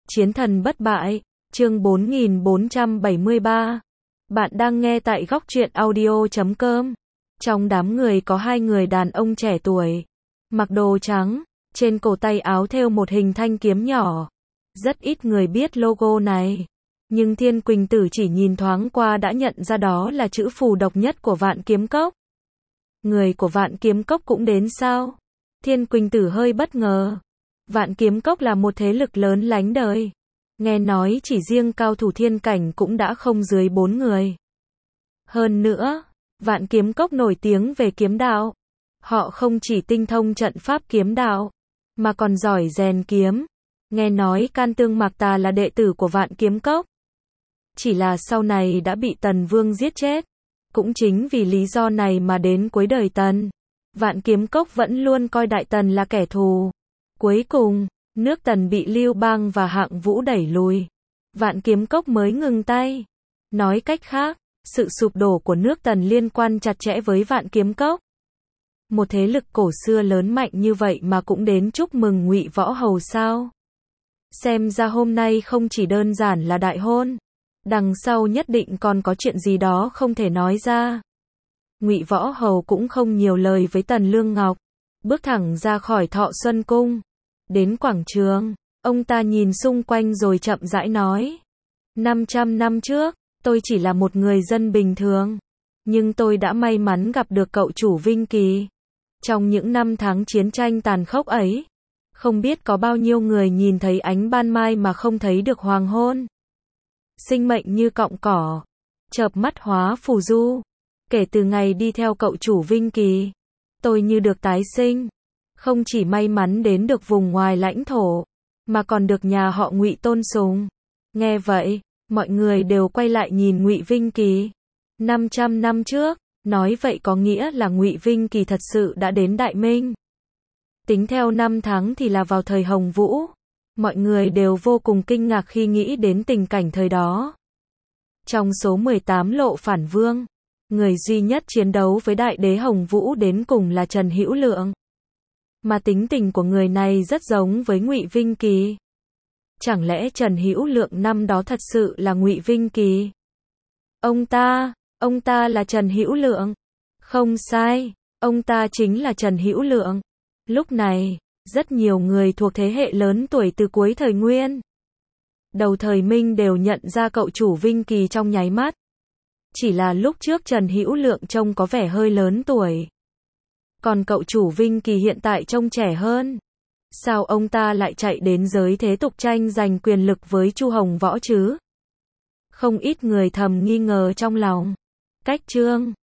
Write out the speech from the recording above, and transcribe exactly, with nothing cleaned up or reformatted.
Chiến thần bất bại, chương bốn nghìn bốn trăm bảy mươi ba. Bạn đang nghe tại góc truyện audio chấm com. Trong đám người có hai người đàn ông trẻ tuổi, mặc đồ trắng, trên cổ tay áo thêu một hình thanh kiếm nhỏ. Rất ít người biết logo này, nhưng Thiên Quỳnh Tử chỉ nhìn thoáng qua đã nhận ra đó là chữ phù độc nhất của Vạn Kiếm Cốc. Người của Vạn Kiếm Cốc cũng đến sao? Thiên Quỳnh Tử hơi bất ngờ. Vạn Kiếm Cốc là một thế lực lớn lánh đời. Nghe nói chỉ riêng cao thủ thiên cảnh cũng đã không dưới bốn người. Hơn nữa, Vạn Kiếm Cốc nổi tiếng về kiếm đạo. Họ không chỉ tinh thông trận pháp kiếm đạo, mà còn giỏi rèn kiếm. Nghe nói Can Tương Mạc Tà là đệ tử của Vạn Kiếm Cốc. Chỉ là sau này đã bị Tần Vương giết chết. Cũng chính vì lý do này mà đến cuối đời Tần, Vạn Kiếm Cốc vẫn luôn coi Đại Tần là kẻ thù. Cuối cùng, nước Tần bị Lưu Bang và Hạng Vũ đẩy lùi. Vạn Kiếm Cốc mới ngừng tay. Nói cách khác, sự sụp đổ của nước Tần liên quan chặt chẽ với Vạn Kiếm Cốc. Một thế lực cổ xưa lớn mạnh như vậy mà cũng đến chúc mừng Ngụy Võ Hầu sao? Xem ra hôm nay không chỉ đơn giản là đại hôn, đằng sau nhất định còn có chuyện gì đó không thể nói ra. Ngụy Võ Hầu cũng không nhiều lời với Tần Lương Ngọc, bước thẳng ra khỏi Thọ Xuân Cung. Đến quảng trường, ông ta nhìn xung quanh rồi chậm rãi nói. năm trăm năm trước, tôi chỉ là một người dân bình thường. Nhưng tôi đã may mắn gặp được cậu chủ Vinh Kỳ. Trong những năm tháng chiến tranh tàn khốc ấy, không biết có bao nhiêu người nhìn thấy ánh ban mai mà không thấy được hoàng hôn. Sinh mệnh như cọng cỏ, chợp mắt hóa phù du. Kể từ ngày đi theo cậu chủ Vinh Kỳ, tôi như được tái sinh. Không chỉ may mắn đến được vùng ngoài lãnh thổ, mà còn được nhà họ Ngụy tôn sùng. Nghe vậy, mọi người đều quay lại nhìn Ngụy Vinh Kỳ. năm trăm năm trước, nói vậy có nghĩa là Ngụy Vinh Kỳ thật sự đã đến Đại Minh. Tính theo năm tháng thì là vào thời Hồng Vũ. Mọi người đều vô cùng kinh ngạc khi nghĩ đến tình cảnh thời đó. Trong số mười tám lộ phản vương, người duy nhất chiến đấu với đại đế Hồng Vũ đến cùng là Trần Hữu Lượng. Mà tính tình của người này rất giống với Ngụy Vinh Kỳ. Chẳng lẽ Trần Hữu Lượng năm đó thật sự là Ngụy Vinh Kỳ? Ông ta, ông ta là Trần Hữu Lượng. Không sai, ông ta chính là Trần Hữu Lượng. Lúc này, rất nhiều người thuộc thế hệ lớn tuổi từ cuối thời Nguyên, đầu thời Minh đều nhận ra cậu chủ Vinh Kỳ trong nháy mắt. Chỉ là lúc trước Trần Hữu Lượng trông có vẻ hơi lớn tuổi. Còn cậu chủ Vinh Kỳ hiện tại trông trẻ hơn. Sao ông ta lại chạy đến giới thế tục tranh giành quyền lực với Chu Hồng Võ chứ? Không ít người thầm nghi ngờ trong lòng. Cách chương